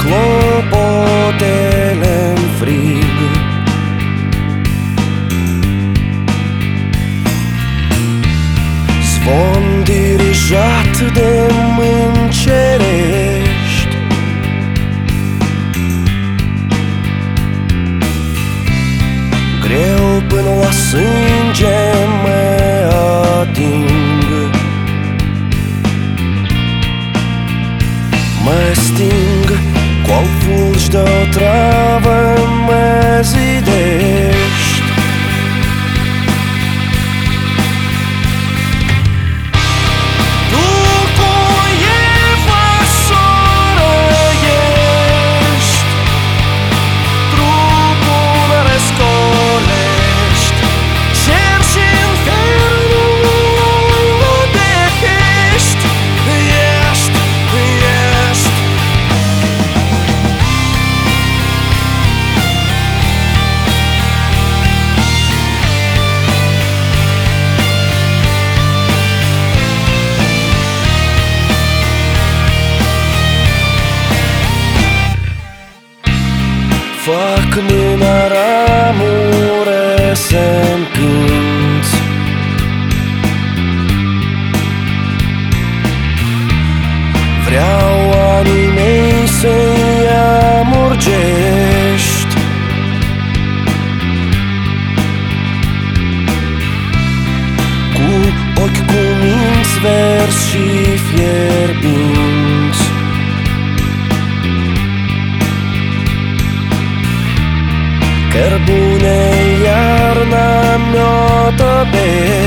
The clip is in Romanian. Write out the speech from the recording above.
clopotele-n frig. Zvon dirijat de mâini cerești, greu până la sânge mă ating. Mă sting cu-al fulgi de-o travă, mă zidești. Tu cu Eva soră ești, trupul răscolești, cer și infernul odehești. Fac din aramură să-mi cânti, vreau anii mei să-i amurgești. Cu ochi cuminți verzi și fierbinți, cărbune iarna mi-o tăbești.